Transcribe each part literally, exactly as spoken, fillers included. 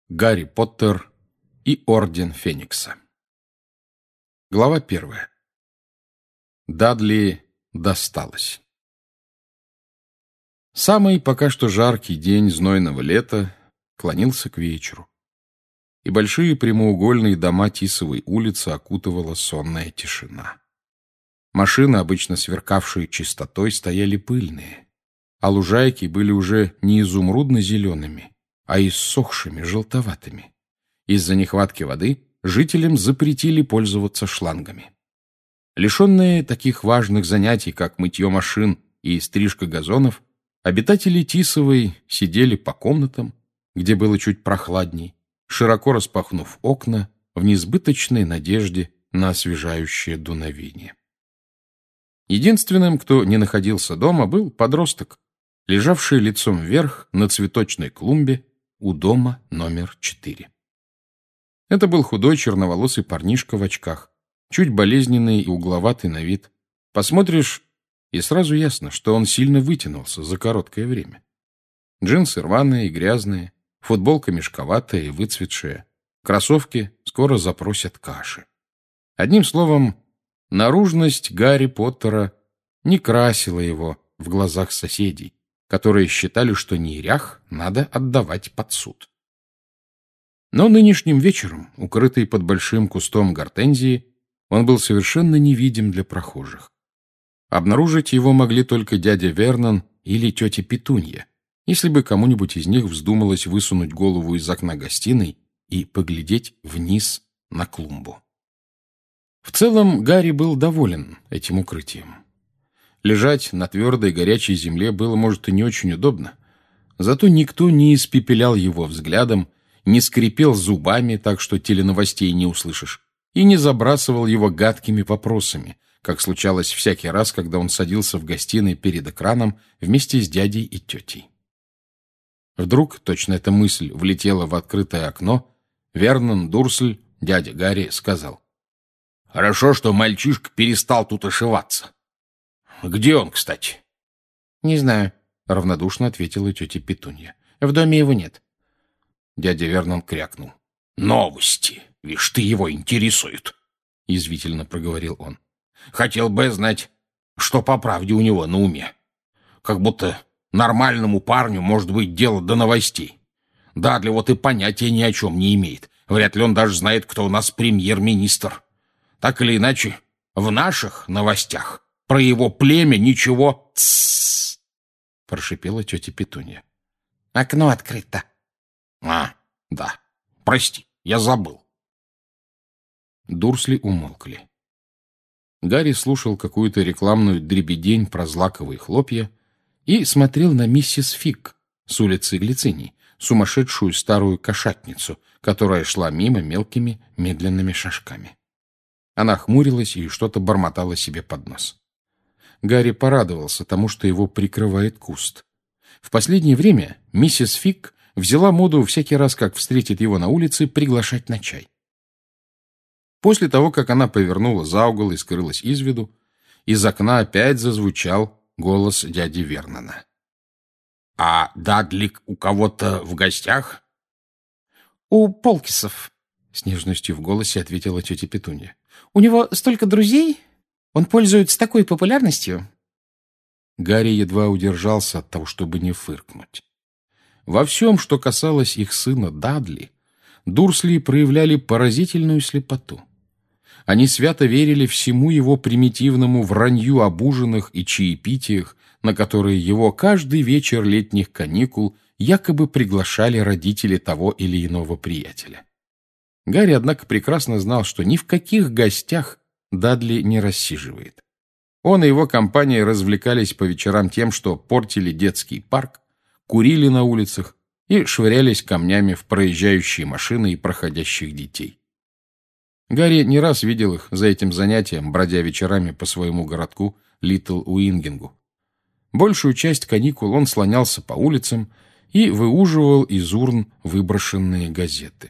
Гарри Поттер и Орден Феникса. Глава первая. Дадли досталось. Самый пока что жаркий день знойного лета клонился к вечеру, и большие прямоугольные дома Тисовой улицы окутывала сонная тишина. Машины, обычно сверкавшие чистотой, стояли пыльные, а лужайки были уже не изумрудно-зелеными, а иссохшими, желтоватыми. Из-за нехватки воды жителям запретили пользоваться шлангами. Лишенные таких важных занятий, как мытье машин и стрижка газонов, обитатели Тисовой сидели по комнатам, где было чуть прохладней, широко распахнув окна в несбыточной надежде на освежающее дуновение. Единственным, кто не находился дома, был подросток, лежавший лицом вверх на цветочной клумбе у дома номер четыре. Это был худой черноволосый парнишка в очках, чуть болезненный и угловатый на вид. Посмотришь, и сразу ясно, что он сильно вытянулся за короткое время. Джинсы рваные и грязные, футболка мешковатая и выцветшая, кроссовки скоро запросят каши. Одним словом, наружность Гарри Поттера не красила его в глазах соседей, которые считали, что нерях надо отдавать под суд. Но нынешним вечером, укрытый под большим кустом гортензии, он был совершенно невидим для прохожих. Обнаружить его могли только дядя Вернон или тетя Петунья, если бы кому-нибудь из них вздумалось высунуть голову из окна гостиной и поглядеть вниз на клумбу. В целом Гарри был доволен этим укрытием. Лежать на твердой горячей земле было, может, и не очень удобно, зато никто не испепелял его взглядом, не скрипел зубами так, что теленовостей не услышишь, и не забрасывал его гадкими вопросами, как случалось всякий раз, когда он садился в гостиной перед экраном вместе с дядей и тетей. Вдруг, точно эта мысль влетела в открытое окно, Вернон Дурсль, дядя Гарри, сказал: «Хорошо, что мальчишка перестал тут ошиваться. Где он, кстати?» «Не знаю», — равнодушно ответила тетя Петунья. «В доме его нет». Дядя Вернон крякнул. «Новости! Вишь, ты его интересуют!» — язвительно проговорил он. «Хотел бы знать, что по правде у него на уме. Как будто нормальному парню может быть дело до новостей. Дадли вот и понятия ни о чем не имеет. Вряд ли он даже знает, кто у нас премьер-министр. Так или иначе, в наших новостях про его племя ничего...» «Тссс!» — прошипела тетя Петунья. «Окно открыто». «А, да. Прости, я забыл». Дурсли умолкли. Гарри слушал какую-то рекламную дребедень про злаковые хлопья и смотрел на миссис Фиг с улицы Глициний, сумасшедшую старую кошатницу, которая шла мимо мелкими медленными шажками. Она хмурилась и что-то бормотала себе под нос. Гарри порадовался тому, что его прикрывает куст. В последнее время миссис Фиг взяла моду всякий раз, как встретит его на улице, приглашать на чай. После того, как она повернула за угол и скрылась из виду, из окна опять зазвучал голос дяди Вернона. «А Дадлик у кого-то в гостях?» «У Полкисов», — с нежностью в голосе ответила тетя Петунья. «У него столько друзей, он пользуется такой популярностью». Гарри едва удержался от того, чтобы не фыркнуть. Во всем, что касалось их сына Дадли, Дурсли проявляли поразительную слепоту. Они свято верили всему его примитивному вранью об ужинах и чаепитиях, на которые его каждый вечер летних каникул якобы приглашали родители того или иного приятеля. Гарри, однако, прекрасно знал, что ни в каких гостях Дадли не рассиживает. Он и его компания развлекались по вечерам тем, что портили детский парк, курили на улицах и швырялись камнями в проезжающие машины и проходящих детей. Гарри не раз видел их за этим занятием, бродя вечерами по своему городку Литл Уингингу. Большую часть каникул он слонялся по улицам и выуживал из урн выброшенные газеты.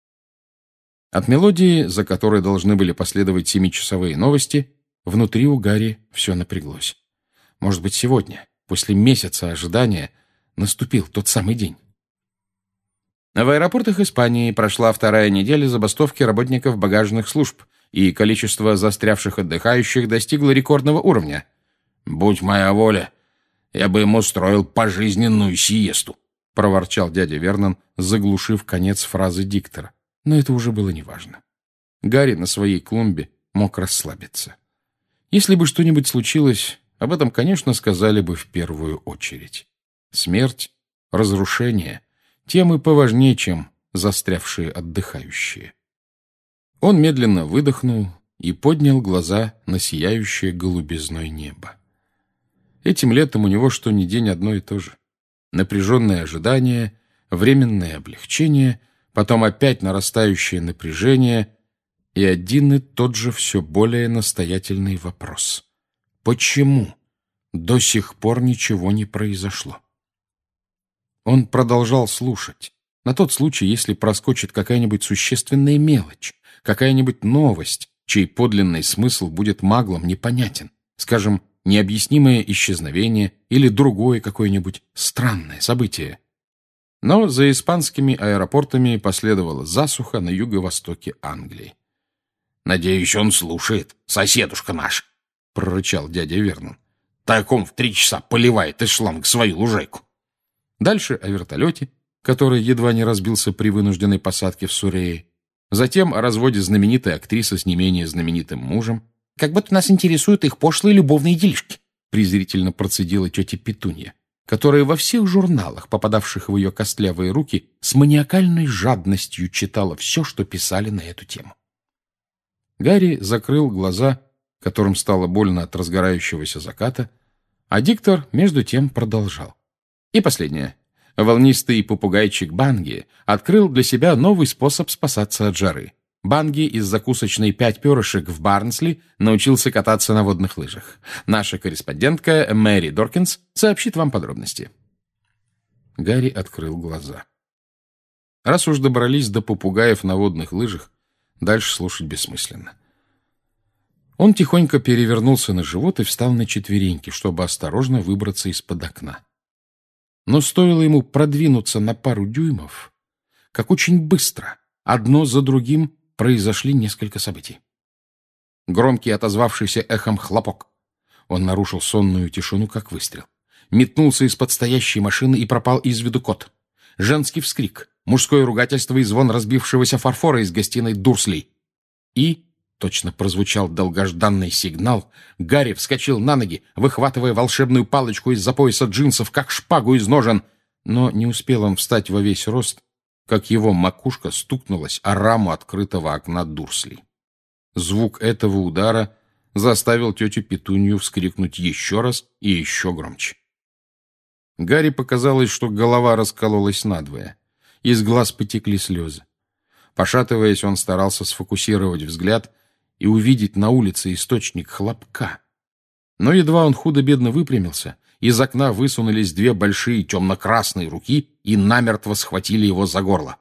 От мелодии, за которой должны были последовать семичасовые новости, внутри у Гарри все напряглось. Может быть, сегодня, после месяца ожидания, наступил тот самый день. В аэропортах Испании прошла вторая неделя забастовки работников багажных служб, и количество застрявших отдыхающих достигло рекордного уровня. «Будь моя воля, я бы ему устроил пожизненную сиесту», — проворчал дядя Вернон, заглушив конец фразы диктора. Но это уже было неважно. Гарри на своей клумбе мог расслабиться. Если бы что-нибудь случилось, об этом, конечно, сказали бы в первую очередь. Смерть, разрушение — темы поважнее, чем застрявшие отдыхающие. Он медленно выдохнул и поднял глаза на сияющее голубизной небо. Этим летом у него что ни день одно и то же. Напряженное ожидание, временное облегчение, потом опять нарастающее напряжение и один и тот же все более настоятельный вопрос. Почему до сих пор ничего не произошло? Он продолжал слушать, на тот случай, если проскочит какая-нибудь существенная мелочь, какая-нибудь новость, чей подлинный смысл будет маглом непонятен, скажем, необъяснимое исчезновение или другое какое-нибудь странное событие. Но за испанскими аэропортами последовала засуха на юго-востоке Англии. «Надеюсь, он слушает, соседушка наш», — прорычал дядя Вернон. «Так он в три часа поливает из шланга свою лужайку». Дальше о вертолете, который едва не разбился при вынужденной посадке в Суррее. Затем о разводе знаменитой актрисы с не менее знаменитым мужем. «Как будто нас интересуют их пошлые любовные делишки», презрительно процедила тетя Петунья, которая во всех журналах, попадавших в ее костлявые руки, с маниакальной жадностью читала все, что писали на эту тему. Гарри закрыл глаза, которым стало больно от разгорающегося заката, а диктор, между тем, продолжал. И последнее. Волнистый попугайчик Банги открыл для себя новый способ спасаться от жары. Банги из закусочной «Пять перышек» в Барнсли научился кататься на водных лыжах. Наша корреспондентка Мэри Доркинс сообщит вам подробности. Гарри открыл глаза. Раз уж добрались до попугаев на водных лыжах, дальше слушать бессмысленно. Он тихонько перевернулся на живот и встал на четвереньки, чтобы осторожно выбраться из-под окна. Но стоило ему продвинуться на пару дюймов, как очень быстро, одно за другим, произошли несколько событий. Громкий, отозвавшийся эхом хлопок. Он нарушил сонную тишину, как выстрел. Метнулся из-под стоящей машины и пропал из виду кот. Женский вскрик, мужское ругательство и звон разбившегося фарфора из гостиной Дурслей. И, точно прозвучал долгожданный сигнал, Гарри вскочил на ноги, выхватывая волшебную палочку из-за пояса джинсов, как шпагу из ножен. Но не успел он встать во весь рост, как его макушка стукнулась о раму открытого окна Дурслей. Звук этого удара заставил тетю Петунью вскрикнуть еще раз и еще громче. Гарри показалось, что голова раскололась надвое. Из глаз потекли слезы. Пошатываясь, он старался сфокусировать взгляд и увидеть на улице источник хлопка. Но едва он худо-бедно выпрямился, из окна высунулись две большие темно-красные руки и намертво схватили его за горло.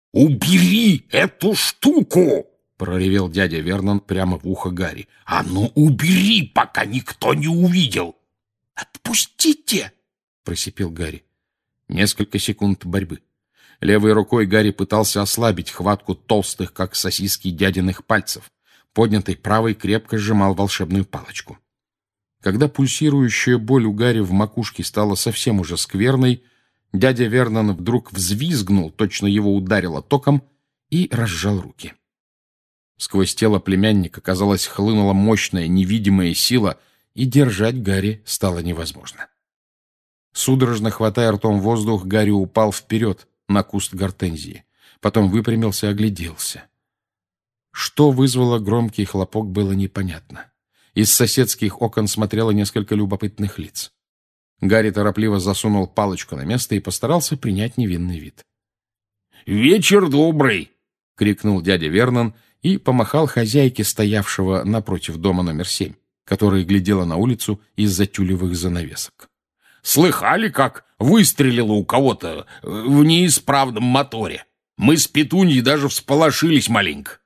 «Убери эту штуку!» — проревел дядя Вернон прямо в ухо Гарри. «А ну убери, пока никто не увидел!» «Отпустите!» — просипел Гарри. Несколько секунд борьбы. Левой рукой Гарри пытался ослабить хватку толстых, как сосиски, дядиных пальцев. Поднятой правой крепко сжимал волшебную палочку. Когда пульсирующая боль у Гарри в макушке стала совсем уже скверной, дядя Вернон вдруг взвизгнул, точно его ударило током, и разжал руки. Сквозь тело племянника, казалось, хлынула мощная невидимая сила, и держать Гарри стало невозможно. Судорожно хватая ртом воздух, Гарри упал вперед на куст гортензии. Потом выпрямился и огляделся. Что вызвало громкий хлопок, было непонятно. Из соседских окон смотрело несколько любопытных лиц. Гарри торопливо засунул палочку на место и постарался принять невинный вид. «Вечер добрый!» — крикнул дядя Вернон и помахал хозяйке, стоявшего напротив дома номер семь, которая глядела на улицу из-за тюлевых занавесок. «Слыхали, как выстрелило у кого-то в неисправном моторе? Мы с Петуньей даже всполошились маленько».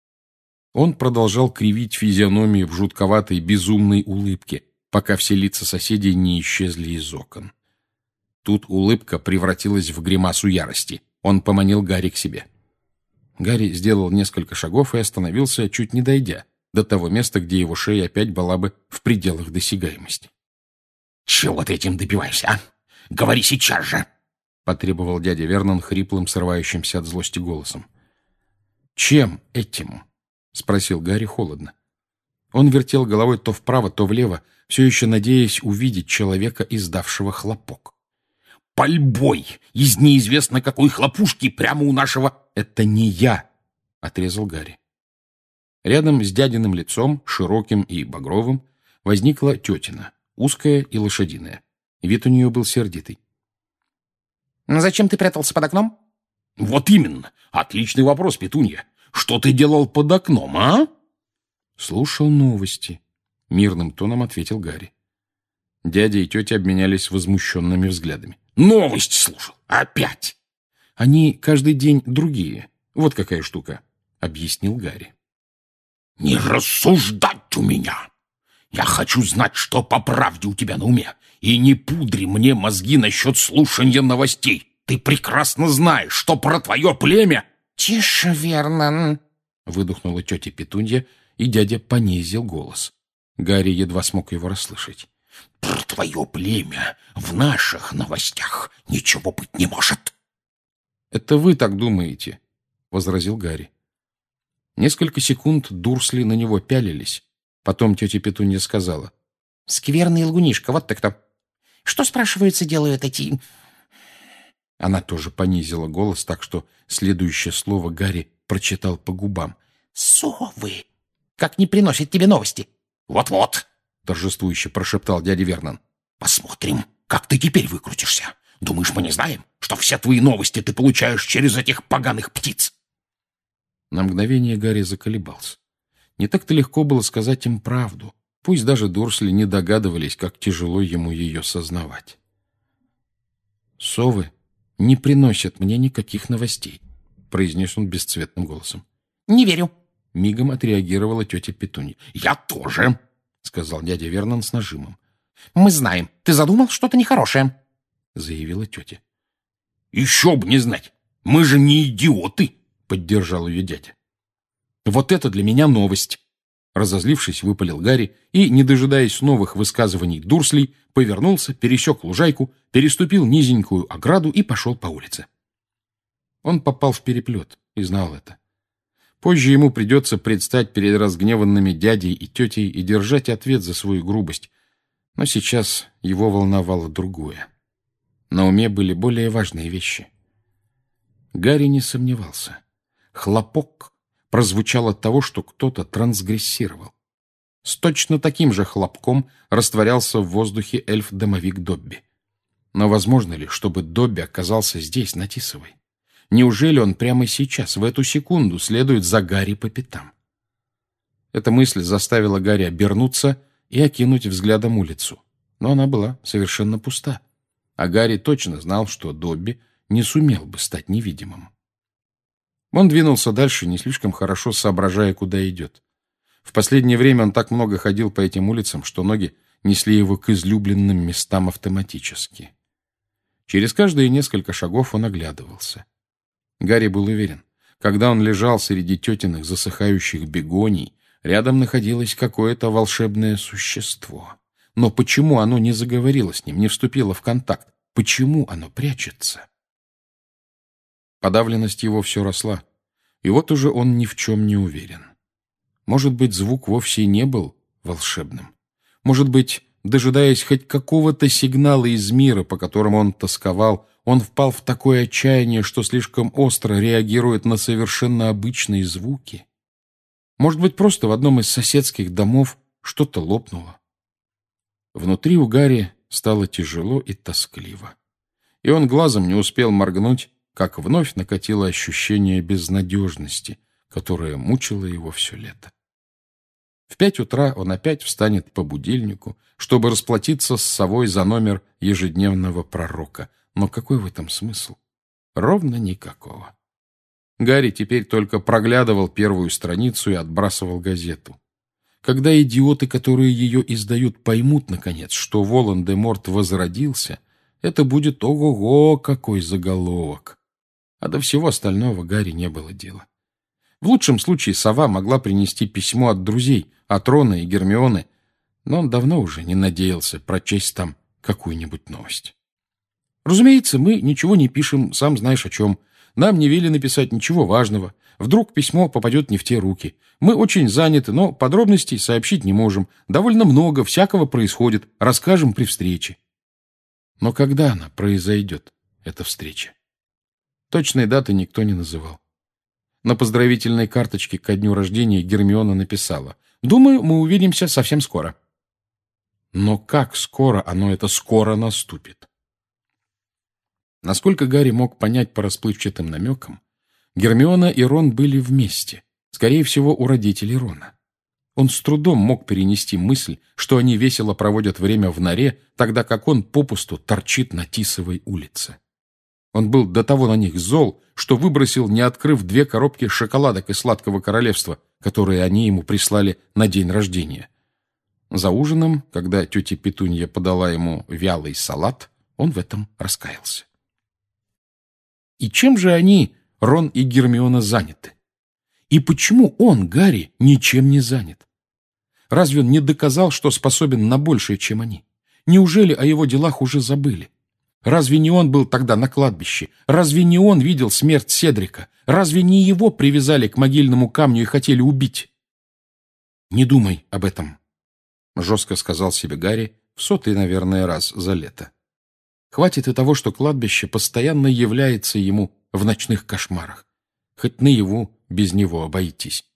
Он продолжал кривить физиономию в жутковатой безумной улыбке, пока все лица соседей не исчезли из окон. Тут улыбка превратилась в гримасу ярости. Он поманил Гарри к себе. Гарри сделал несколько шагов и остановился, чуть не дойдя до того места, где его шея опять была бы в пределах досягаемости. «Чего ты этим добиваешься, а? Говори сейчас же!» — потребовал дядя Вернон хриплым, срывающимся от злости голосом. «Чем этим?» — спросил Гарри холодно. Он вертел головой то вправо, то влево, все еще надеясь увидеть человека, издавшего хлопок. «Пальбой из неизвестно какой хлопушки прямо у нашего...» «Это не я!» — отрезал Гарри. Рядом с дядиным лицом, широким и багровым, возникла тетина, узкая и лошадиная. Вид у нее был сердитый. «Зачем ты прятался под окном?» «Вот именно! Отличный вопрос, Петунья! Что ты делал под окном, а?» «Слушал новости», — мирным тоном ответил Гарри. Дядя и тетя обменялись возмущенными взглядами. «Новости слушал! Опять!» «Они каждый день другие. Вот какая штука», — объяснил Гарри. «Не рассуждать у меня! Я хочу знать, что по правде у тебя на уме, и не пудри мне мозги насчет слушания новостей. Ты прекрасно знаешь, что про твое племя...» «Тише, Вернон!» — выдохнула тетя Петунья, и дядя понизил голос. Гарри едва смог его расслышать. «Про твое племя в наших новостях ничего быть не может!» «Это вы так думаете?» — возразил Гарри. Несколько секунд Дурсли на него пялились. Потом тетя Петунья сказала. «Скверный лгунишка, вот ты кто! Что, спрашивается, делают эти...» Она тоже понизила голос, так что следующее слово Гарри прочитал по губам. «Совы! Как не приносят тебе новости!» «Вот-вот!» — торжествующе прошептал дядя Вернон. «Посмотрим, как ты теперь выкрутишься. Думаешь, мы не знаем, что все твои новости ты получаешь через этих поганых птиц?» На мгновение Гарри заколебался. Не так-то легко было сказать им правду. Пусть даже Дурсли не догадывались, как тяжело ему ее сознавать. «Совы не приносят мне никаких новостей», — произнес он бесцветным голосом. «Не верю», — мигом отреагировала тетя Петунья. «Я тоже», — сказал дядя Вернон с нажимом. «Мы знаем, ты задумал что-то нехорошее», — заявила тетя. «Еще бы не знать! Мы же не идиоты!» — поддержал ее дядя. «Вот это для меня новость!» Разозлившись, выпалил Гарри и, не дожидаясь новых высказываний Дурслей, повернулся, пересек лужайку, переступил низенькую ограду и пошел по улице. Он попал в переплет и знал это. Позже ему придется предстать перед разгневанными дядей и тетей и держать ответ за свою грубость. Но сейчас его волновало другое. На уме были более важные вещи. Гарри не сомневался. Хлопок прозвучал от того, что кто-то трансгрессировал. С точно таким же хлопком растворялся в воздухе эльф-домовик Добби. Но возможно ли, чтобы Добби оказался здесь, на Тисовой? Неужели он прямо сейчас, в эту секунду, следует за Гарри по пятам? Эта мысль заставила Гарри обернуться и окинуть взглядом улицу. Но она была совершенно пуста. А Гарри точно знал, что Добби не сумел бы стать невидимым. Он двинулся дальше, не слишком хорошо соображая, куда идет. В последнее время он так много ходил по этим улицам, что ноги несли его к излюбленным местам автоматически. Через каждые несколько шагов он оглядывался. Гарри был уверен, когда он лежал среди тетиных засыхающих бегоний, рядом находилось какое-то волшебное существо. Но почему оно не заговорило с ним, не вступило в контакт? Почему оно прячется? Подавленность его все росла, и вот уже он ни в чем не уверен. Может быть, звук вовсе и не был волшебным. Может быть, дожидаясь хоть какого-то сигнала из мира, по которому он тосковал, он впал в такое отчаяние, что слишком остро реагирует на совершенно обычные звуки. Может быть, просто в одном из соседских домов что-то лопнуло. Внутри у Гарри стало тяжело и тоскливо. И он глазом не успел моргнуть, как вновь накатило ощущение безнадежности, которое мучило его все лето. В пять утра он опять встанет по будильнику, чтобы расплатиться с совой за номер ежедневного пророка. Но какой в этом смысл? Ровно никакого. Гарри теперь только проглядывал первую страницу и отбрасывал газету. Когда идиоты, которые ее издают, поймут, наконец, что Волан-де-Морт возродился, это будет ого-го какой заголовок. а до всего остального Гарри не было дела. В лучшем случае сова могла принести письмо от друзей, от Рона и Гермионы, но он давно уже не надеялся прочесть там какую-нибудь новость. Разумеется, мы ничего не пишем, сам знаешь о чем. Нам не велено написать ничего важного. Вдруг письмо попадет не в те руки. Мы очень заняты, но подробностей сообщить не можем. Довольно много всякого происходит. Расскажем при встрече. Но когда она произойдет, эта встреча? Точной даты никто не называл. На поздравительной карточке ко дню рождения Гермиона написала: «Думаю, мы увидимся совсем скоро». Но как скоро оно это скоро наступит? Насколько Гарри мог понять по расплывчатым намекам, Гермиона и Рон были вместе, скорее всего, у родителей Рона. Он с трудом мог перенести мысль, что они весело проводят время в норе, тогда как он попусту торчит на Тисовой улице. Он был до того на них зол, что выбросил, не открыв, две коробки шоколадок из Сладкого Королевства, которые они ему прислали на день рождения. За ужином, когда тетя Петунья подала ему вялый салат, он в этом раскаялся. И чем же они, Рон и Гермиона, заняты? И почему он, Гарри, ничем не занят? Разве он не доказал, что способен на большее, чем они? Неужели о его делах уже забыли? Разве не он был тогда на кладбище? Разве не он видел смерть Седрика? Разве не его привязали к могильному камню и хотели убить? «Не думай об этом», — жестко сказал себе Гарри в сотый, наверное, раз за лето. Хватит и того, что кладбище постоянно является ему в ночных кошмарах. Хоть наяву без него обойтись.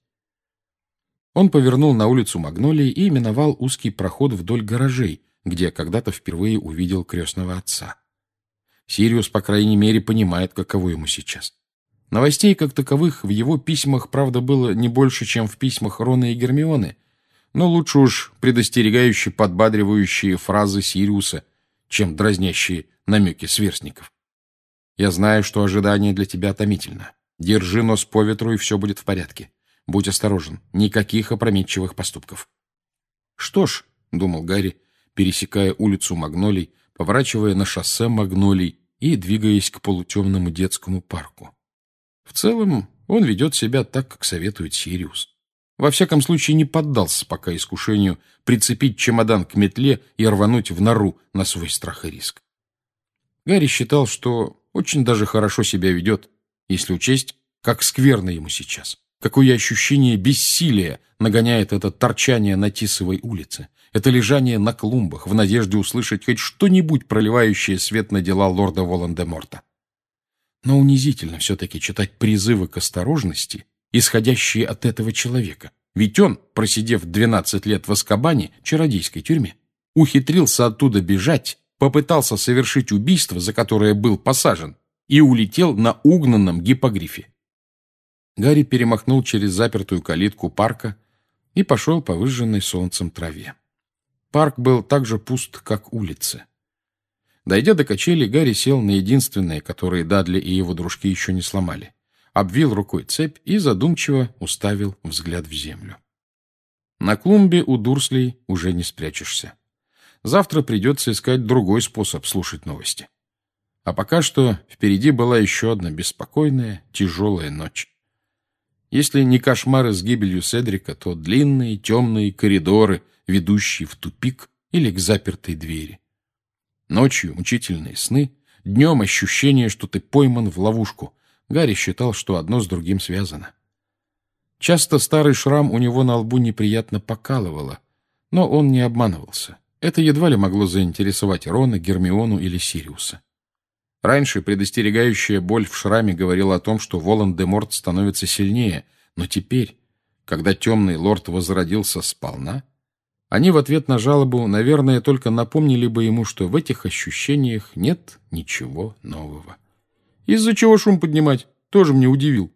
Он повернул на улицу Магнолии и миновал узкий проход вдоль гаражей, где когда-то впервые увидел крестного отца. Сириус, по крайней мере, понимает, каково ему сейчас. Новостей, как таковых, в его письмах, правда, было не больше, чем в письмах Рона и Гермионы, но лучше уж предостерегающие, подбадривающие фразы Сириуса, чем дразнящие намеки сверстников. «Я знаю, что ожидание для тебя томительно. Держи нос по ветру, и все будет в порядке. Будь осторожен, никаких опрометчивых поступков». «Что ж», — думал Гарри, пересекая улицу Магнолий, поворачивая на шоссе Магнолий и двигаясь к полутемному детскому парку. В целом, он ведет себя так, как советует Сириус. Во всяком случае, не поддался пока искушению прицепить чемодан к метле и рвануть в нору на свой страх и риск. Гарри считал, что очень даже хорошо себя ведет, если учесть, как скверно ему сейчас, какое ощущение бессилия нагоняет это торчание на Тисовой улице, это лежание на клумбах в надежде услышать хоть что-нибудь, проливающее свет на дела лорда Волан-де-Морта. Но унизительно все-таки читать призывы к осторожности, исходящие от этого человека. Ведь он, просидев двенадцать лет в Азкабане, чародейской тюрьме, ухитрился оттуда бежать, попытался совершить убийство, за которое был посажен, и улетел на угнанном гиппогрифе. Гарри перемахнул через запертую калитку парка и пошел по выжженной солнцем траве. Парк был так же пуст, как улицы. Дойдя до качелей, Гарри сел на единственные, которые Дадли и его дружки еще не сломали, обвил рукой цепь и задумчиво уставил взгляд в землю. На клумбе у Дурслей уже не спрячешься. Завтра придется искать другой способ слушать новости. А пока что впереди была еще одна беспокойная, тяжелая ночь. Если не кошмары с гибелью Седрика, то длинные темные коридоры, ведущие в тупик или к запертой двери. Ночью мучительные сны, днем ощущение, что ты пойман в ловушку. Гарри считал, что одно с другим связано. Часто старый шрам у него на лбу неприятно покалывало, но он не обманывался. Это едва ли могло заинтересовать Рона, Гермиону или Сириуса. Раньше предостерегающая боль в шраме говорила о том, что Волан-де-Морт становится сильнее, но теперь, когда темный лорд возродился сполна, они в ответ на жалобу, наверное, только напомнили бы ему, что в этих ощущениях нет ничего нового. Из-за чего шум поднимать? Тоже мне удивил.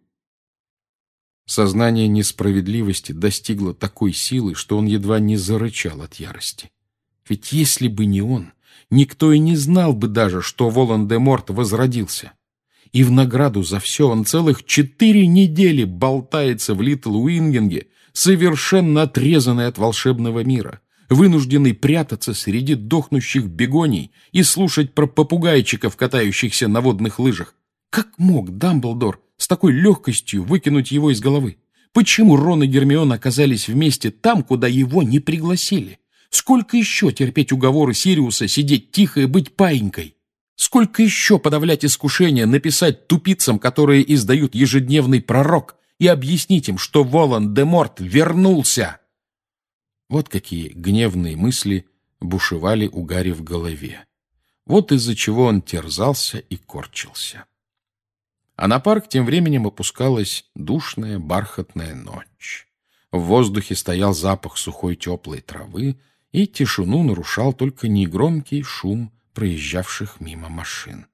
Сознание несправедливости достигло такой силы, что он едва не зарычал от ярости. Ведь если бы не он, никто и не знал бы даже, что Волан-де-Морт возродился. И в награду за все он целых четыре недели болтается в Литл-Уингинге, совершенно отрезанный от волшебного мира, вынужденный прятаться среди дохнущих бегоний и слушать про попугайчиков, катающихся на водных лыжах. Как мог Дамблдор с такой легкостью выкинуть его из головы? Почему Рон и Гермиона оказались вместе там, куда его не пригласили? Сколько еще терпеть уговоры Сириуса, сидеть тихо и быть паинькой? Сколько еще подавлять искушение написать тупицам, которые издают ежедневный пророк, и объяснить им, что Волан-де-Морт вернулся? Вот какие гневные мысли бушевали у Гарри в голове. Вот из-за чего он терзался и корчился. А на парк тем временем опускалась душная бархатная ночь. В воздухе стоял запах сухой теплой травы, и тишину нарушал только негромкий шум проезжавших мимо машин.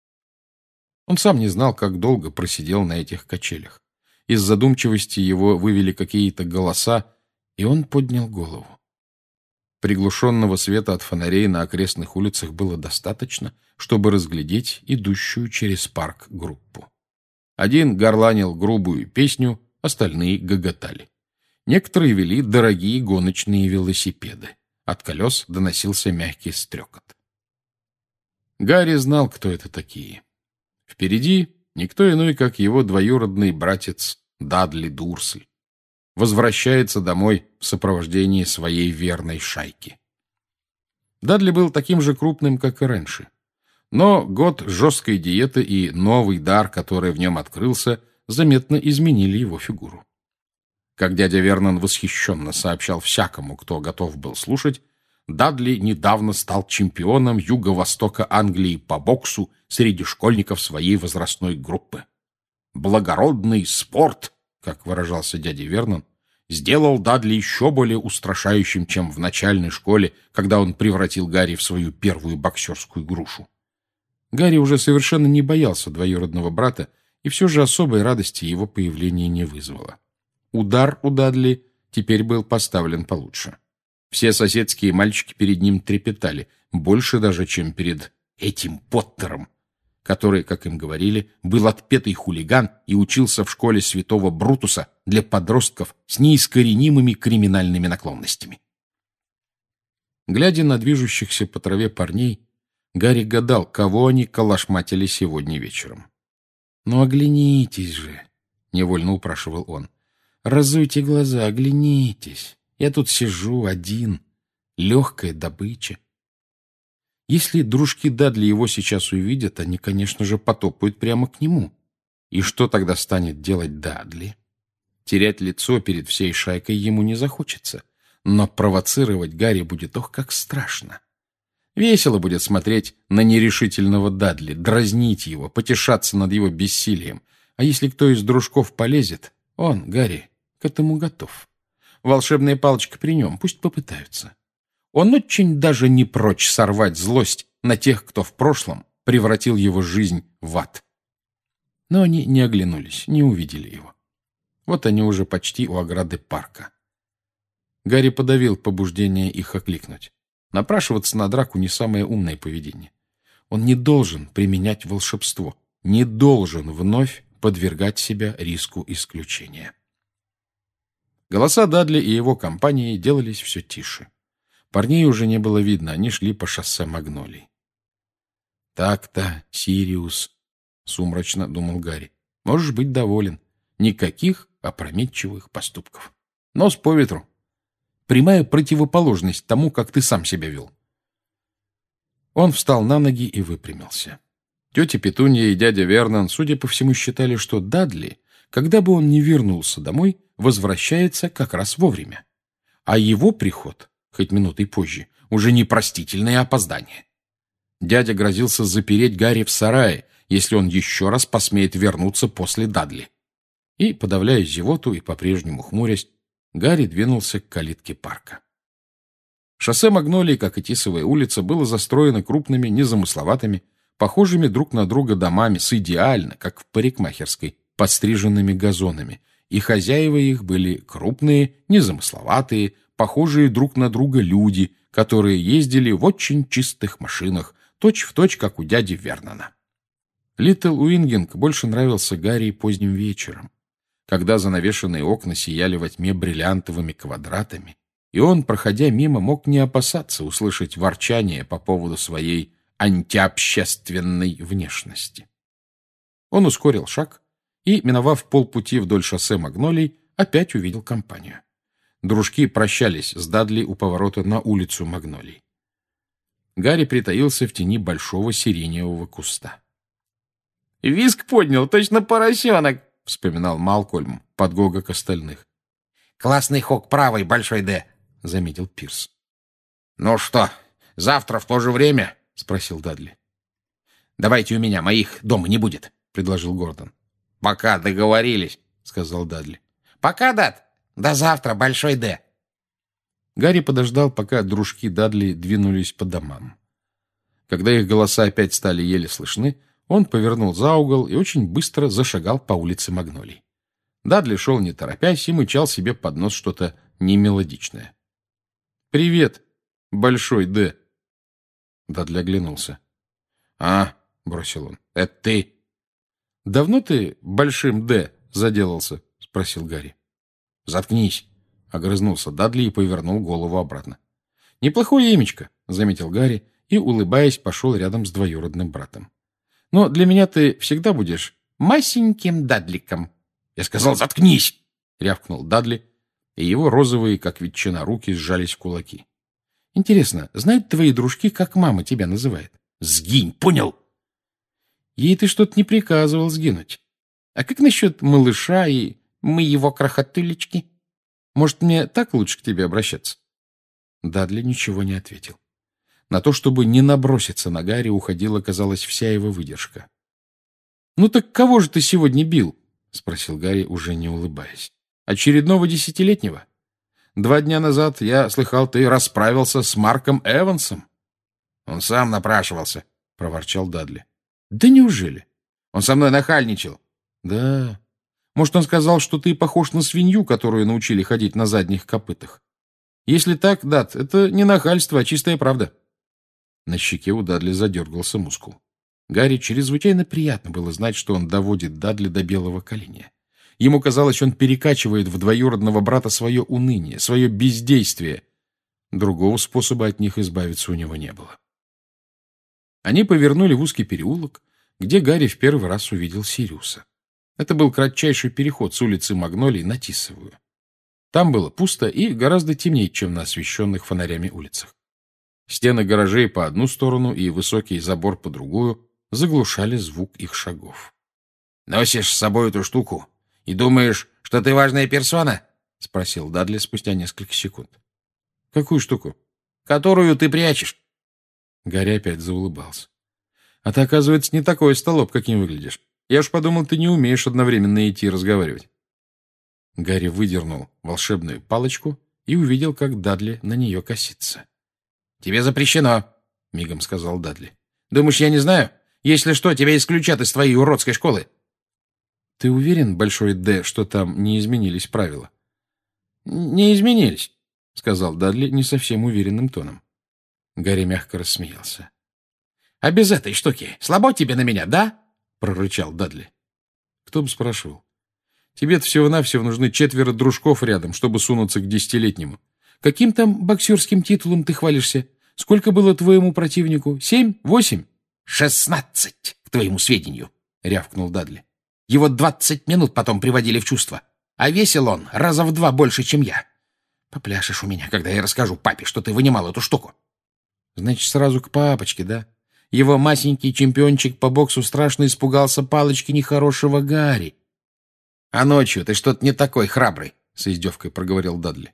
Он сам не знал, как долго просидел на этих качелях. Из задумчивости его вывели какие-то голоса, и он поднял голову. Приглушенного света от фонарей на окрестных улицах было достаточно, чтобы разглядеть идущую через парк группу. Один горланил грубую песню, остальные гоготали. Некоторые вели дорогие гоночные велосипеды. От колес доносился мягкий стрекот. Гарри знал, кто это такие. Впереди никто иной, как его двоюродный братец Дадли Дурсль. Возвращается домой в сопровождении своей верной шайки. Дадли был таким же крупным, как и раньше. Но год жесткой диеты и новый дар, который в нем открылся, заметно изменили его фигуру. Как дядя Вернон восхищенно сообщал всякому, кто готов был слушать, Дадли недавно стал чемпионом Юго-Востока Англии по боксу среди школьников своей возрастной группы. «Благородный спорт», как выражался дядя Вернон, сделал Дадли еще более устрашающим, чем в начальной школе, когда он превратил Гарри в свою первую боксерскую грушу. Гарри уже совершенно не боялся двоюродного брата, и все же особой радости его появление не вызвало. Удар у Дадли теперь был поставлен получше. Все соседские мальчики перед ним трепетали, больше даже, чем перед этим Поттером, который, как им говорили, был отпетый хулиган и учился в школе святого Брутуса для подростков с неискоренимыми криминальными наклонностями. Глядя на движущихся по траве парней, Гарри гадал, кого они калашматили сегодня вечером. «Ну, оглянитесь же!» — невольно упрашивал он. «Разуйте глаза, оглянитесь. Я тут сижу один. Легкая добыча». Если дружки Дадли его сейчас увидят, они, конечно же, потопают прямо к нему. И что тогда станет делать Дадли? Терять лицо перед всей шайкой ему не захочется. Но провоцировать Гарри будет, ох, как страшно. Весело будет смотреть на нерешительного Дадли, дразнить его, потешаться над его бессилием. А если кто из дружков полезет, он, Гарри, к этому готов. Волшебная палочка при нем, пусть попытаются. Он очень даже не прочь сорвать злость на тех, кто в прошлом превратил его жизнь в ад. Но они не оглянулись, не увидели его. Вот они уже почти у ограды парка. Гарри подавил побуждение их окликнуть. Напрашиваться на драку не самое умное поведение. Он не должен применять волшебство, не должен вновь подвергать себя риску исключения. Голоса Дадли и его компании делались все тише. Парней уже не было видно, они шли по шоссе Магнолий. «Так-то, Сириус», — сумрачно думал Гарри, — «можешь быть доволен. Никаких опрометчивых поступков. Нос по ветру. Прямая противоположность тому, как ты сам себя вел». Он встал на ноги и выпрямился. Тетя Петунья и дядя Вернон, судя по всему, считали, что Дадли, когда бы он ни вернулся домой, возвращается как раз вовремя. А его приход, хоть минутой позже, уже непростительное опоздание. Дядя грозился запереть Гарри в сарае, если он еще раз посмеет вернуться после Дадли. И, подавляя зевоту и по-прежнему хмурясь, Гарри двинулся к калитке парка. Шоссе Магнолии, как и Тисовая улица, было застроено крупными, незамысловатыми, похожими друг на друга домами с идеально, как в парикмахерской, подстриженными газонами, и хозяева их были крупные, незамысловатые, похожие друг на друга люди, которые ездили в очень чистых машинах, точь-в-точь, как у дяди Вернона. Литл Уингинг больше нравился Гарри поздним вечером, когда занавешенные окна сияли во тьме бриллиантовыми квадратами, и он, проходя мимо, мог не опасаться услышать ворчание по поводу своей антиобщественной внешности. Он ускорил шаг и, миновав полпути вдоль шоссе Магнолий, опять увидел компанию. Дружки прощались с Дадли у поворота на улицу Магнолий. Гарри притаился в тени большого сиреневого куста. «Визг поднял, точно поросенок!» — вспоминал Малкольм под гогок остальных. «Классный хок правый, Большой Д», — заметил Пирс. «Ну что, завтра в то же время?» — спросил Дадли. «Давайте у меня, моих дома не будет», — предложил Гордон. «Пока договорились», — сказал Дадли. «Пока, Дад. До завтра, Большой Д». Гарри подождал, пока дружки Дадли двинулись по домам. Когда их голоса опять стали еле слышны, он повернул за угол и очень быстро зашагал по улице Магнолий. Дадли шел не торопясь и мычал себе под нос что-то немелодичное. «Привет, Большой Д». Дадли оглянулся. «А?» — бросил он. «Это ты?» «Давно ты Большим Д заделался?» — спросил Гарри. «Заткнись», — огрызнулся Дадли и повернул голову обратно. «Неплохое имечко», — заметил Гарри и, улыбаясь, пошел рядом с двоюродным братом. «Но для меня ты всегда будешь масеньким Дадликом». «Я сказал, заткнись!» — рявкнул Дадли, и его розовые, как ветчина, руки сжались в кулаки. «Интересно, знают твои дружки, как мама тебя называет?» «Сгинь, понял?» «Ей ты что-то не приказывал сгинуть. А как насчет малыша и мы его крохотулечки? Может, мне так лучше к тебе обращаться?» Дадли ничего не ответил. На то, чтобы не наброситься на Гарри, уходила, казалось, вся его выдержка. «Ну так кого же ты сегодня бил?» — спросил Гарри, уже не улыбаясь. «Очередного десятилетнего? Два дня назад, я слыхал, ты расправился с Марком Эвансом». «Он сам напрашивался», — проворчал Дадли. «Да неужели? Он со мной нахальничал». «Да. Может, он сказал, что ты похож на свинью, которую научили ходить на задних копытах? Если так, Дад, это не нахальство, а чистая правда». На щеке у Дадли задергался мускул. Гарри чрезвычайно приятно было знать, что он доводит Дадли до белого коленя. Ему казалось, он перекачивает в двоюродного брата свое уныние, свое бездействие. Другого способа от них избавиться у него не было. Они повернули в узкий переулок, где Гарри в первый раз увидел Сириуса. Это был кратчайший переход с улицы Магнолий на Тисовую. Там было пусто и гораздо темнее, чем на освещенных фонарями улицах. Стены гаражей по одну сторону и высокий забор по другую заглушали звук их шагов. «Носишь с собой эту штуку и думаешь, что ты важная персона?» — спросил Дадли спустя несколько секунд. «Какую штуку?» «Которую ты прячешь». Гарри опять заулыбался. «А ты, оказывается, не такой столоп, каким выглядишь. Я уж подумал, ты не умеешь одновременно идти и разговаривать». Гарри выдернул волшебную палочку и увидел, как Дадли на нее косится. «Тебе запрещено», — мигом сказал Дадли. «Думаешь, я не знаю? Если что, тебя исключат из твоей уродской школы». «Ты уверен, Большой Д, что там не изменились правила?» «Не изменились», — сказал Дадли не совсем уверенным тоном. Гарри мягко рассмеялся. «А без этой штуки слабо тебе на меня, да?» — прорычал Дадли. «Кто бы спрашивал? Тебе-то всего-навсего нужны четверо дружков рядом, чтобы сунуться к десятилетнему. Каким там боксерским титулом ты хвалишься? Сколько было твоему противнику? Семь? Восемь?» «Шестнадцать, к твоему сведению», — рявкнул Дадли. «Его двадцать минут потом приводили в чувство. А весил он раза в два больше, чем я. Попляшешь у меня, когда я расскажу папе, что ты вынимал эту штуку». «Значит, сразу к папочке, да? Его масенький чемпиончик по боксу страшно испугался палочки нехорошего Гарри». «А ночью ты что-то не такой храбрый», — с издевкой проговорил Дадли.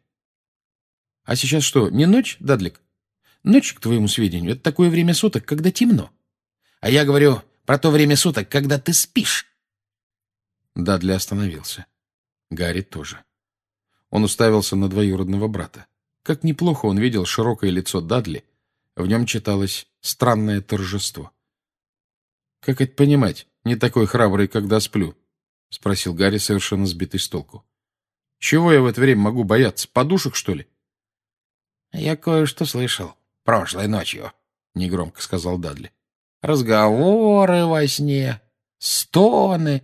«А сейчас что, не ночь, Дадлик? Ночь, к твоему сведению, это такое время суток, когда темно. А я говорю про то время суток, когда ты спишь». Дадли остановился. Гарри тоже. Он уставился на двоюродного брата. Как неплохо он видел широкое лицо Дадли. В нем читалось странное торжество. «Как это понимать, не такой храбрый, когда сплю?» — спросил Гарри, совершенно сбитый с толку. «Чего я в это время могу бояться? Подушек, что ли?» «Я кое-что слышал прошлой ночью», — негромко сказал Дадли. «Разговоры во сне, стоны».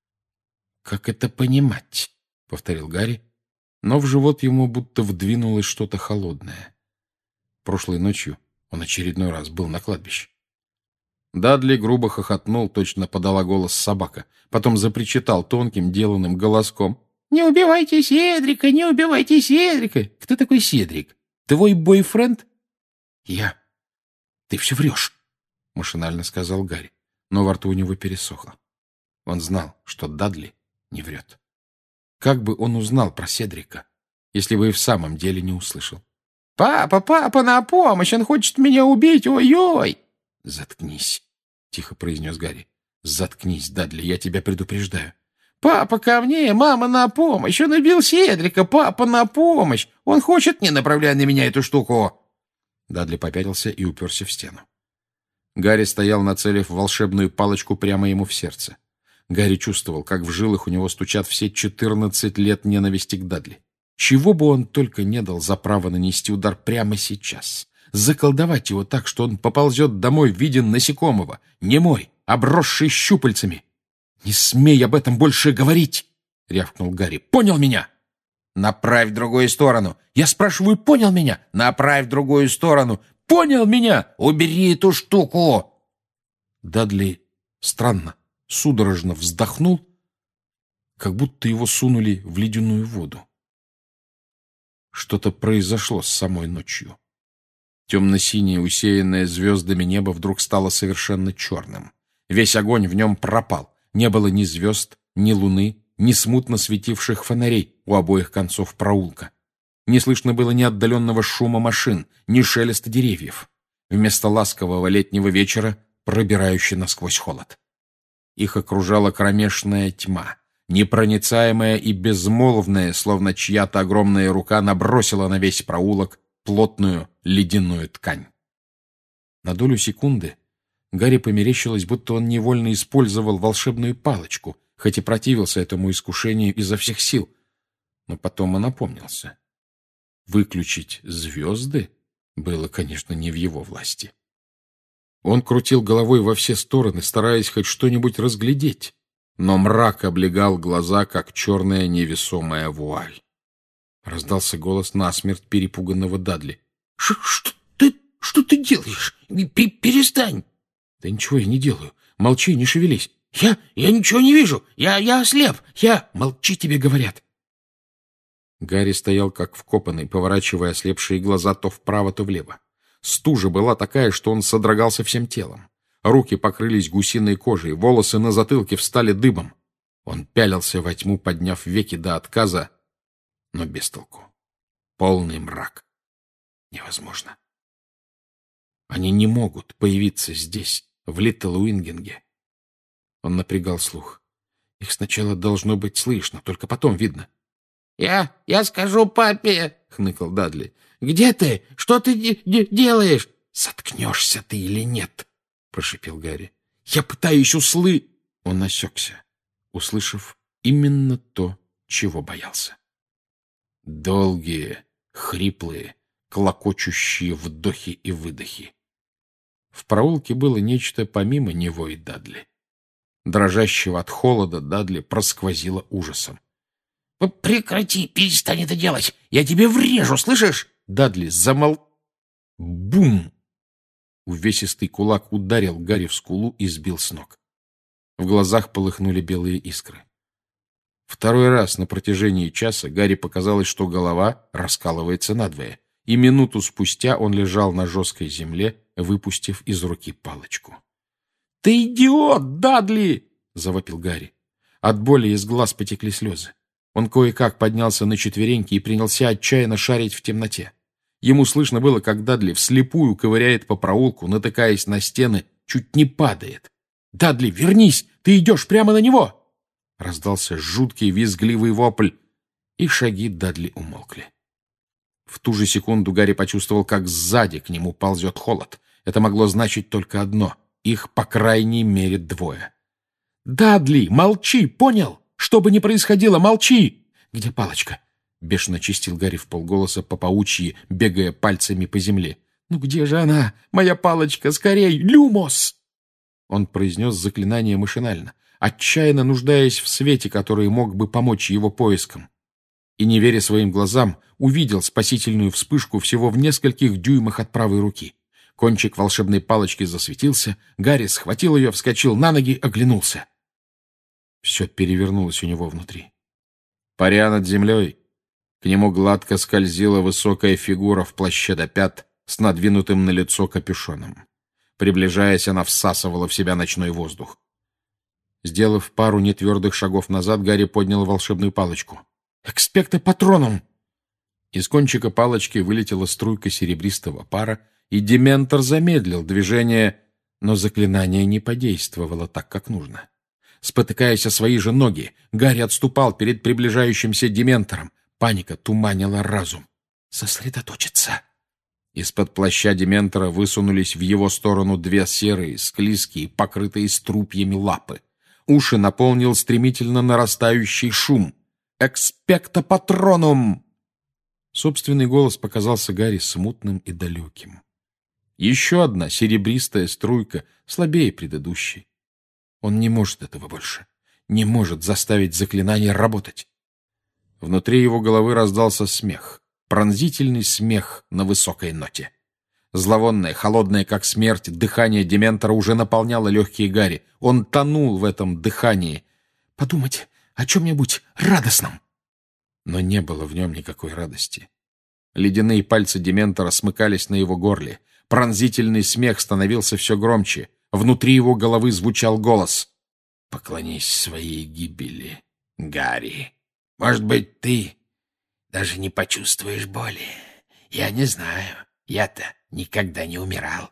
«Как это понимать?» — повторил Гарри, но в живот ему будто вдвинулось что-то холодное. Прошлой ночью он очередной раз был на кладбище. Дадли грубо хохотнул, точно подала голос собака. Потом запричитал тонким, деланным голоском. «Не убивайте Седрика, не убивайте Седрика!» «Кто такой Седрик? Твой бойфренд?» «Я. Ты все врешь», — машинально сказал Гарри, но во рту у него пересохло. Он знал, что Дадли не врет. Как бы он узнал про Седрика, если бы и в самом деле не услышал? «Папа, папа, на помощь! Он хочет меня убить! Ой-ой!» «Заткнись», — тихо произнес Гарри. «Заткнись, Дадли, я тебя предупреждаю». «Папа, ко мне! Мама, на помощь! Он убил Седрика! Папа, на помощь! Он хочет, не направляй на меня эту штуку!» Дадли попятился и уперся в стену. Гарри стоял, нацелив волшебную палочку прямо ему в сердце. Гарри чувствовал, как в жилах у него стучат все четырнадцать лет ненависти к Дадли. Чего бы он только не дал за право нанести удар прямо сейчас. Заколдовать его так, что он поползет домой в виде насекомого, немой, обросший щупальцами. «Не смей об этом больше говорить!» — рявкнул Гарри. «Понял меня?» «Направь в другую сторону!» «Я спрашиваю, понял меня?» «Направь в другую сторону!» «Понял меня?» «Убери эту штуку!» Дадли странно, судорожно вздохнул, как будто его сунули в ледяную воду. Что-то произошло с самой ночью. Темно-синее, усеянное звездами небо вдруг стало совершенно черным. Весь огонь в нем пропал. Не было ни звезд, ни луны, ни смутно светивших фонарей у обоих концов проулка. Не слышно было ни отдаленного шума машин, ни шелеста деревьев. Вместо ласкового летнего вечера пробирающий насквозь холод. Их окружала кромешная тьма, непроницаемая и безмолвная, словно чья-то огромная рука набросила на весь проулок плотную ледяную ткань. На долю секунды Гарри померещилось, будто он невольно использовал волшебную палочку, хоть и противился этому искушению изо всех сил. Но потом он опомнился. Выключить звезды было, конечно, не в его власти. Он крутил головой во все стороны, стараясь хоть что-нибудь разглядеть, но мрак облегал глаза, как черная невесомая вуаль. Раздался голос насмерть перепуганного Дадли. — Что ты, что ты делаешь? Перестань! — Да ничего я не делаю. Молчи, не шевелись. — Я, я ничего не вижу. Я, я ослеп. Я... Молчи, тебе говорят. Гарри стоял как вкопанный, поворачивая ослепшие глаза то вправо, то влево. Стужа была такая, что он содрогался всем телом. Руки покрылись гусиной кожей, волосы на затылке встали дыбом. Он пялился во тьму, подняв веки до отказа, но без толку. Полный мрак. Невозможно. Они не могут появиться здесь, в Литл-Уингинге. Он напрягал слух. Их сначала должно быть слышно, только потом видно. «Я... я скажу папе!» — хныкал Дадли. «Где ты? Что ты де- де- делаешь?» «Заткнешься ты или нет?» — прошипел Гарри. «Я пытаюсь услы...» Он осекся, услышав именно то, чего боялся. Долгие, хриплые, клокочущие вдохи и выдохи. В проулке было нечто помимо него и Дадли. Дрожащего от холода Дадли просквозило ужасом. «Прекрати, перестань это делать! Я тебе врежу, слышишь?» Дадли замол... Бум! Увесистый кулак ударил Гарри в скулу и сбил с ног. В глазах полыхнули белые искры. Второй раз на протяжении часа Гарри показалось, что голова раскалывается надвое, и минуту спустя он лежал на жесткой земле, выпустив из руки палочку. «Ты идиот, Дадли!» — завопил Гарри. От боли из глаз потекли слезы. Он кое-как поднялся на четвереньки и принялся отчаянно шарить в темноте. Ему слышно было, как Дадли вслепую ковыряет по проулку, натыкаясь на стены, чуть не падает. «Дадли, вернись! Ты идешь прямо на него!» Раздался жуткий визгливый вопль, и шаги Дадли умолкли. В ту же секунду Гарри почувствовал, как сзади к нему ползет холод. Это могло значить только одно — их, по крайней мере, двое. «Дадли, молчи, понял? Что бы ни происходило, молчи!» «Где палочка?» — бешено чистил Гарри вполголоса по паучьи, бегая пальцами по земле. «Ну где же она? Моя палочка! Скорей! Люмос!» Он произнес заклинание машинально, отчаянно нуждаясь в свете, который мог бы помочь его поискам. И, не веря своим глазам, увидел спасительную вспышку всего в нескольких дюймах от правой руки. Кончик волшебной палочки засветился. Гарри схватил ее, вскочил на ноги, оглянулся. Все перевернулось у него внутри. Паря над землей, к нему гладко скользила высокая фигура в плаще до пят с надвинутым на лицо капюшоном. Приближаясь, она всасывала в себя ночной воздух. Сделав пару нетвердых шагов назад, Гарри поднял волшебную палочку. «Экспекто патроном!» Из кончика палочки вылетела струйка серебристого пара, и Дементор замедлил движение, но заклинание не подействовало так, как нужно. Спотыкаясь о свои же ноги, Гарри отступал перед приближающимся Дементором. Паника туманила разум. «Сосредоточиться!» Из-под плаща Дементора высунулись в его сторону две серые, склизкие, покрытые струпьями лапы. Уши наполнил стремительно нарастающий шум. «Экспекто патронум!» Собственный голос показался Гарри смутным и далеким. Еще одна серебристая струйка, слабее предыдущей. Он не может этого больше. Не может заставить заклинание работать. Внутри его головы раздался смех. Пронзительный смех на высокой ноте. Зловонное, холодное, как смерть, дыхание Дементора уже наполняло легкие Гарри. Он тонул в этом дыхании. Подумать о чем-нибудь радостном. Но не было в нем никакой радости. Ледяные пальцы Дементора смыкались на его горле. Пронзительный смех становился все громче. Внутри его головы звучал голос. «Поклонись своей гибели, Гарри. Может быть, ты даже не почувствуешь боли. Я не знаю. Я-то никогда не умирал».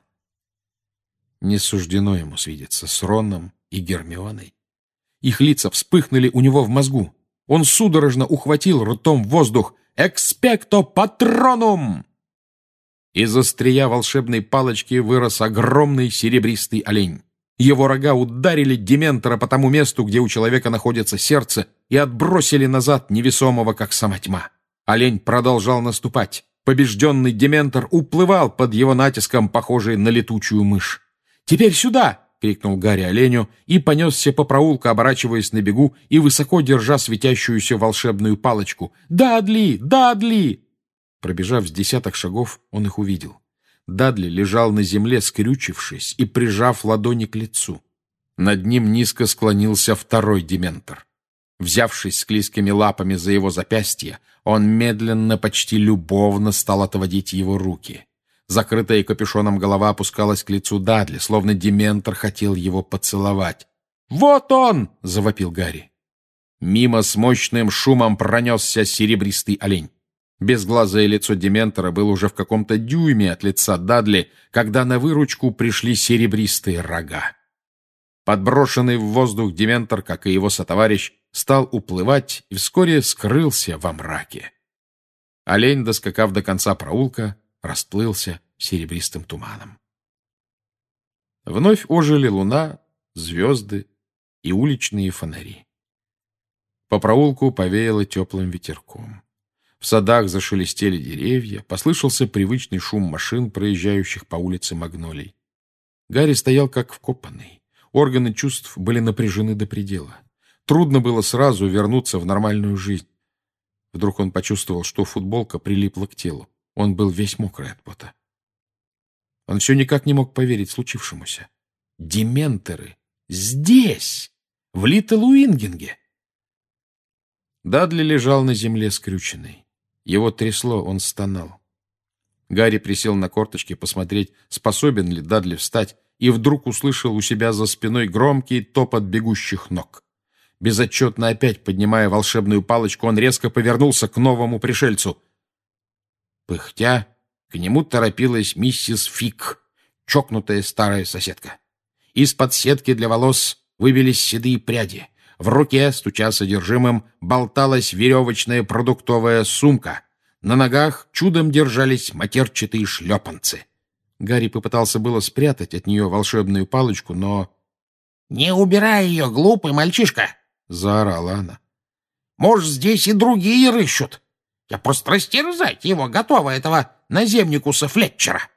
Не суждено ему свидеться с Роном и Гермионой. Их лица вспыхнули у него в мозгу. Он судорожно ухватил ртом воздух. «Экспекто патронум!» Из острия волшебной палочки вырос огромный серебристый олень. Его рога ударили Дементора по тому месту, где у человека находится сердце, и отбросили назад невесомого, как сама тьма. Олень продолжал наступать. Побежденный Дементор уплывал под его натиском, похожий на летучую мышь. «Теперь сюда!» — крикнул Гарри оленю и понесся по проулку, оборачиваясь на бегу и высоко держа светящуюся волшебную палочку. «Дадли! Дадли!» Пробежав с десяток шагов, он их увидел. Дадли лежал на земле, скрючившись и прижав ладони к лицу. Над ним низко склонился второй Дементор. Взявшись склизкими лапами за его запястье, он медленно, почти любовно стал отводить его руки. Закрытая капюшоном голова опускалась к лицу Дадли, словно Дементор хотел его поцеловать. «Вот он!» — завопил Гарри. Мимо с мощным шумом пронесся серебристый олень. Безглазое лицо Дементора было уже в каком-то дюйме от лица Дадли, когда на выручку пришли серебристые рога. Подброшенный в воздух Дементор, как и его сотоварищ, стал уплывать и вскоре скрылся во мраке. Олень, доскакав до конца проулка, расплылся серебристым туманом. Вновь ожили луна, звезды и уличные фонари. По проулку повеяло теплым ветерком. В садах зашелестели деревья, послышался привычный шум машин, проезжающих по улице Магнолий. Гарри стоял как вкопанный. Органы чувств были напряжены до предела. Трудно было сразу вернуться в нормальную жизнь. Вдруг он почувствовал, что футболка прилипла к телу. Он был весь мокрый от пота. Он все никак не мог поверить случившемуся. Дементоры здесь, в Литл-Уингинге. Дадли лежал на земле скрюченный. Его трясло, он стонал. Гарри присел на корточки посмотреть, способен ли Дадли встать, и вдруг услышал у себя за спиной громкий топот бегущих ног. Безотчетно опять поднимая волшебную палочку, он резко повернулся к новому пришельцу. Пыхтя, к нему торопилась миссис Фик, чокнутая старая соседка. Из-под сетки для волос выбились седые пряди. В руке, стуча содержимым, болталась веревочная продуктовая сумка. На ногах чудом держались матерчатые шлепанцы. Гарри попытался было спрятать от нее волшебную палочку, но... — Не убирай ее, глупый мальчишка! — заорала она. — Может, здесь и другие рыщут. Я просто растерзать его готова, этого наземникуса Флетчера.